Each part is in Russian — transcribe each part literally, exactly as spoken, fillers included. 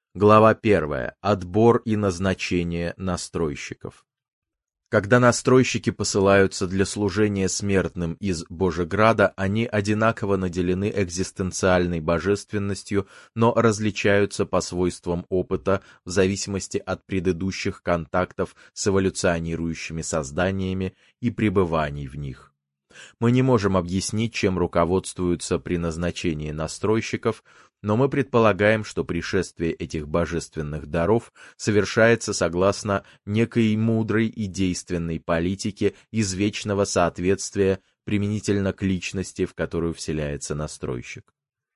Глава первая. Отбор и назначение настройщиков. Когда настройщики посылаются для служения смертным из Божеграда, они одинаково наделены экзистенциальной божественностью, но различаются по свойствам опыта в зависимости от предыдущих контактов с эволюционирующими созданиями и пребываний в них. Мы не можем объяснить, чем руководствуются при назначении настройщиков, но мы предполагаем, что пришествие этих божественных даров совершается согласно некой мудрой и действенной политике извечного соответствия применительно к личности, в которую вселяется настройщик.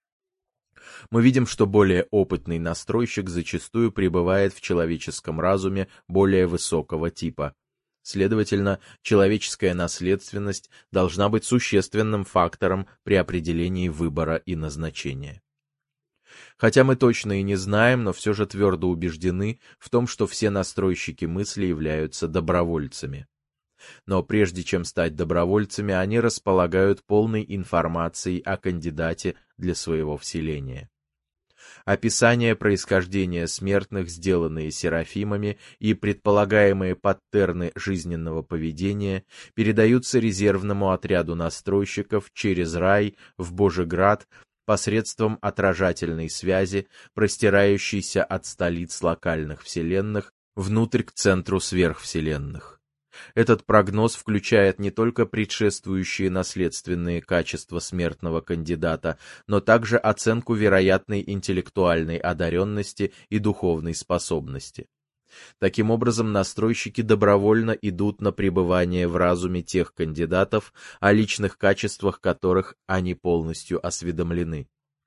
Мы видим, что более опытный настройщик зачастую пребывает в человеческом разуме более высокого типа. Следовательно, человеческая наследственность должна быть существенным фактором при определении выбора и назначения. Хотя мы точно и не знаем, но все же твердо убеждены в том, что все настройщики мысли являются добровольцами. Но прежде чем стать добровольцами, они располагают полной информацией о кандидате для своего вселения. Описания происхождения смертных, сделанные серафимами, и предполагаемые паттерны жизненного поведения передаются резервному отряду настройщиков через рай в Божеград посредством отражательной связи, простирающейся от столиц локальных вселенных внутрь к центру сверхвселенных. Этот прогноз включает не только предшествующие наследственные качества смертного кандидата, но также оценку вероятной интеллектуальной одаренности и духовной способности. Таким образом, настройщики добровольно идут на пребывание в разуме тех кандидатов, о личных качествах которых они полностью осведомлены.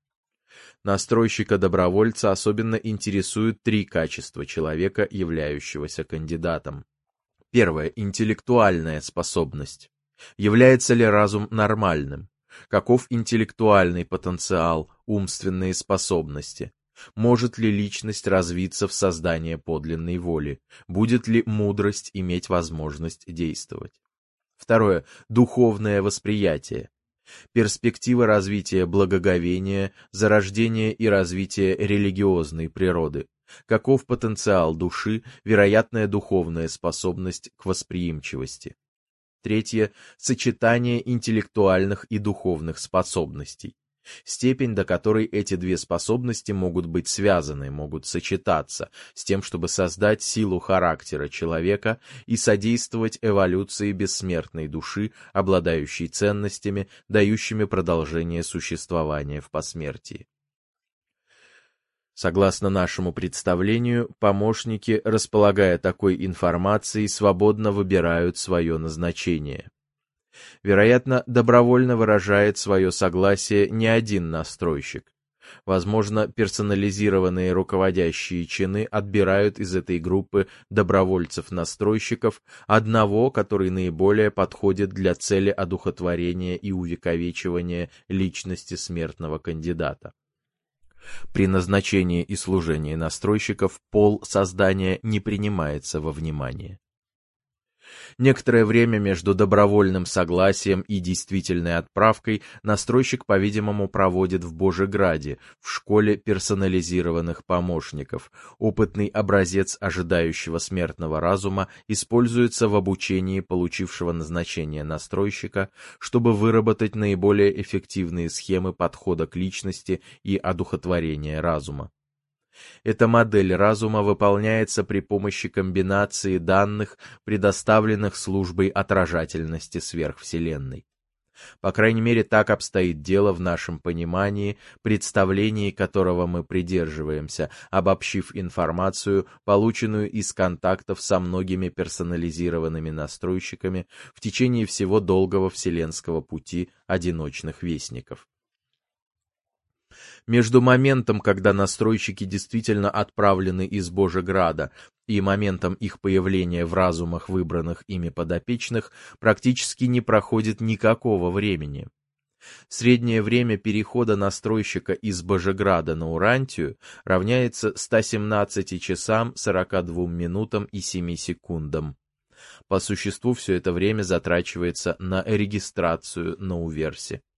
Настройщика-добровольца особенно интересуют три качества человека, являющегося кандидатом. Первое. Интеллектуальная способность. Является ли разум нормальным? Каков интеллектуальный потенциал, умственные способности? Может ли личность развиться в создание подлинной воли? Будет ли мудрость иметь возможность действовать? Второе. Духовное восприятие. Перспектива развития благоговения, зарождения и развития религиозной природы. Каков потенциал души, вероятная духовная способность к восприимчивости. Третье. Сочетание интеллектуальных и духовных способностей. Степень, до которой эти две способности могут быть связаны, могут сочетаться, с тем, чтобы создать силу характера человека и содействовать эволюции бессмертной души, обладающей ценностями, дающими продолжение существования в посмертии. Согласно нашему представлению, помощники, располагая такой информацией, свободно выбирают свое назначение. Вероятно, добровольно выражает свое согласие не один настройщик. Возможно, персонализированные руководящие чины отбирают из этой группы добровольцев-настройщиков одного, который наиболее подходит для цели одухотворения и увековечивания личности смертного кандидата. При назначении и служении настройщиков пол создания не принимается во внимание. Некоторое время между добровольным согласием и действительной отправкой настройщик, по-видимому, проводит в Божеграде, в школе персонализированных помощников. Опытный образец ожидающего смертного разума используется в обучении получившего назначение настройщика, чтобы выработать наиболее эффективные схемы подхода к личности и одухотворения разума. Эта модель разума выполняется при помощи комбинации данных, предоставленных службой отражательности сверхвселенной. По крайней мере, так обстоит дело в нашем понимании, представлении которого мы придерживаемся, обобщив информацию, полученную из контактов со многими персонализированными настройщиками в течение всего долгого вселенского пути одиночных вестников. Между моментом, когда настройщики действительно отправлены из Божеграда, и моментом их появления в разумах выбранных ими подопечных, практически не проходит никакого времени. Среднее время перехода настройщика из Божеграда на Урантию равняется ста семнадцати часам сорока двум минутам и семи секундам. По существу все это время затрачивается на регистрацию на Уверсе.